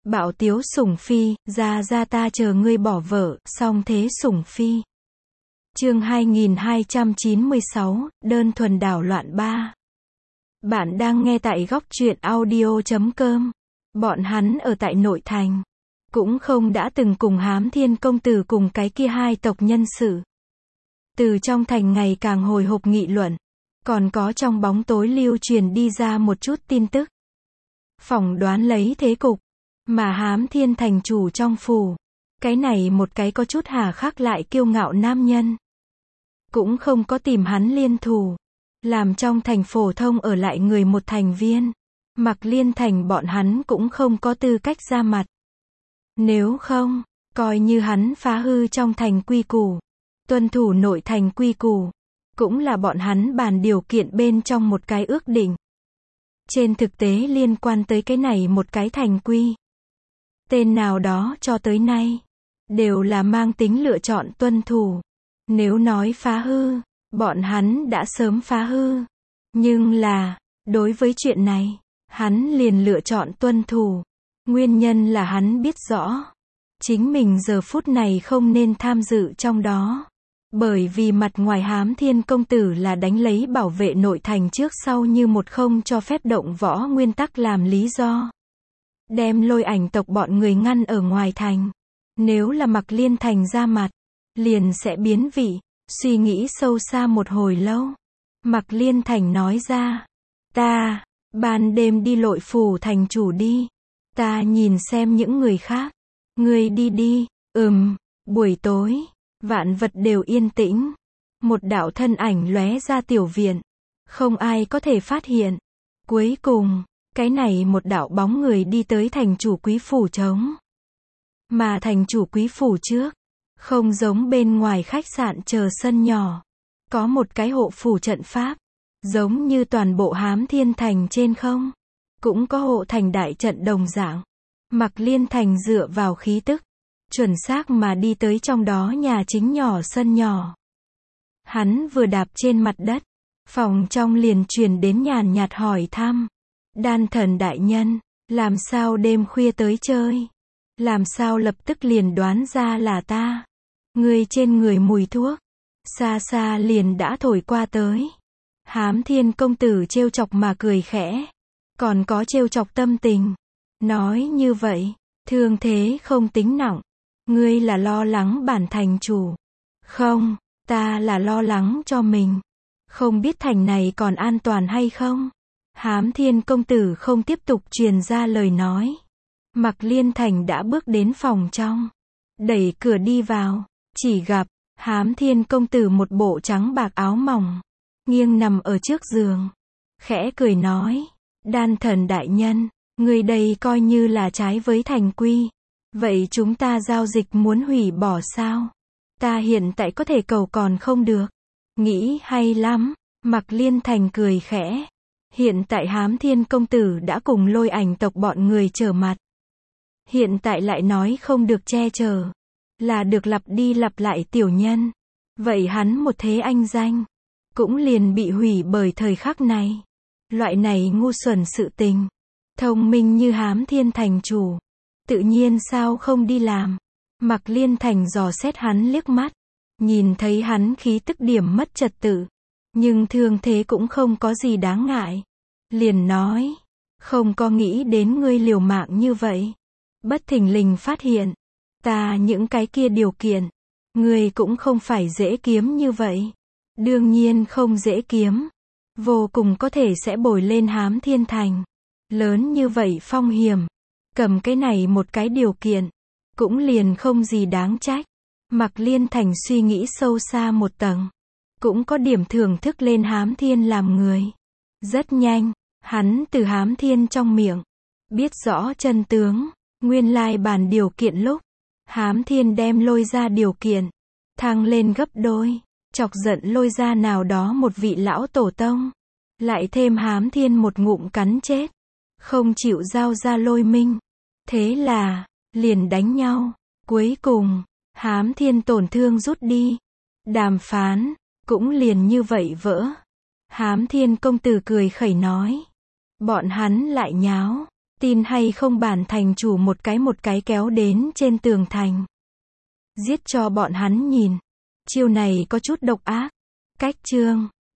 Bạo tiếu sủng phi, ra ta chờ ngươi bỏ vợ, song thế sủng phi. Chương 2296, đơn thuần đảo loạn 3. Bạn đang nghe tại góc truyện audio.com. Bọn hắn ở tại nội thành, cũng không đã từng cùng Hám Thiên công tử cùng cái kia hai tộc nhân sự. Từ trong thành ngày càng hồi hộp nghị luận, còn có trong bóng tối lưu truyền đi ra một chút tin tức. Phỏng đoán lấy thế cục, mà Hám Thiên thành chủ trong phủ, cái này một cái có chút hà khắc lại kiêu ngạo nam nhân, cũng không có tìm hắn liên thủ, làm trong thành phổ thông ở lại người một thành viên. Mặc Liên Thành bọn hắn cũng không có tư cách ra mặt. Nếu không, coi như hắn phá hư trong thành quy củ, tuân thủ nội thành quy củ, cũng là bọn hắn bàn điều kiện bên trong một cái ước định. Trên thực tế liên quan tới cái này một cái thành quy, tên nào đó cho tới nay, đều là mang tính lựa chọn tuân thủ. Nếu nói phá hư, bọn hắn đã sớm phá hư. Nhưng là, đối với chuyện này, hắn liền lựa chọn tuân thủ. Nguyên nhân là hắn biết rõ, chính mình giờ phút này không nên tham dự trong đó. Bởi vì mặt ngoài Hám Thiên công tử là đánh lấy bảo vệ nội thành trước sau như một không cho phép động võ nguyên tắc làm lý do, đem Lôi Ảnh tộc bọn người ngăn ở ngoài thành. Nếu là Mặc Liên Thành ra mặt, liền sẽ biến vị. Suy nghĩ sâu xa một hồi lâu, Mặc Liên Thành nói ra, ta, ban đêm đi Lội phủ thành chủ đi, ta nhìn xem những người khác, ngươi đi đi. Buổi tối, vạn vật đều yên tĩnh, một đạo thân ảnh lóe ra tiểu viện, không ai có thể phát hiện. Cuối cùng, cái này một đạo bóng người đi tới thành chủ quý phủ trống. Mà thành chủ quý phủ trước, không giống bên ngoài khách sạn chờ sân nhỏ, có một cái hộ phủ trận pháp, giống như toàn bộ Hám Thiên thành trên không, cũng có hộ thành đại trận đồng dạng. Mặc Liên Thành dựa vào khí tức, chuẩn xác mà đi tới trong đó nhà chính nhỏ sân nhỏ. Hắn vừa đạp trên mặt đất, phòng trong liền truyền đến nhàn nhạt hỏi thăm. Đan thần đại nhân, làm sao đêm khuya tới chơi? Làm sao lập tức liền đoán ra là ta? Ngươi trên người mùi thuốc, xa xa liền đã thổi qua tới. Hám Thiên công tử trêu chọc mà cười khẽ, còn có trêu chọc tâm tình. Nói như vậy, thương thế không tính nặng. Ngươi là lo lắng bản thành chủ. Không, ta là lo lắng cho mình. Không biết thành này còn an toàn hay không? Hám Thiên công tử không tiếp tục truyền ra lời nói. Mặc Liên Thành đã bước đến phòng trong, đẩy cửa đi vào, chỉ gặp Hám Thiên công tử một bộ trắng bạc áo mỏng, nghiêng nằm ở trước giường, khẽ cười nói, Đan thần đại nhân, người đây coi như là trái với thành quy. Vậy chúng ta giao dịch muốn hủy bỏ sao? Ta hiện tại có thể cầu còn không được. Nghĩ hay lắm. Mặc Liên Thành cười khẽ. Hiện tại Hám Thiên công tử đã cùng Lôi Ảnh tộc bọn người trở mặt. Hiện tại lại nói không được che chở, là được lặp đi lặp lại tiểu nhân. Vậy hắn một thế anh danh, cũng liền bị hủy bởi thời khắc này. Loại này ngu xuẩn sự tình, thông minh như Hám Thiên thành chủ, tự nhiên sao không đi làm. Mặc Liên Thành dò xét hắn liếc mắt, nhìn thấy hắn khí tức điểm mất trật tự, nhưng thương thế cũng không có gì đáng ngại. Liền nói, không có nghĩ đến ngươi liều mạng như vậy. Bất thình lình phát hiện, ta những cái kia điều kiện, ngươi cũng không phải dễ kiếm như vậy. Đương nhiên không dễ kiếm, vô cùng có thể sẽ bồi lên Hám Thiên thành. Lớn như vậy phong hiểm, cầm cái này một cái điều kiện, cũng liền không gì đáng trách. Mặc Liên Thành suy nghĩ sâu xa một tầng, cũng có điểm thưởng thức lên Hám Thiên làm người. Rất nhanh, hắn từ Hám Thiên trong miệng, biết rõ chân tướng. Nguyên lai bàn điều kiện lúc, Hám Thiên đem Lôi ra điều kiện, thăng lên gấp đôi, chọc giận Lôi ra nào đó một vị lão tổ tông. Lại thêm Hám Thiên một ngụm cắn chết, không chịu giao ra Lôi Minh. Thế là, liền đánh nhau. Cuối cùng, Hám Thiên tổn thương rút đi. Đàm phán, cũng liền như vậy vỡ. Hám Thiên công tử cười khẩy nói. Bọn hắn lại nháo. Tin hay không bản thành chủ một cái kéo đến trên tường thành. Giết cho bọn hắn nhìn. Chiêu này có chút độc ác. Cách chương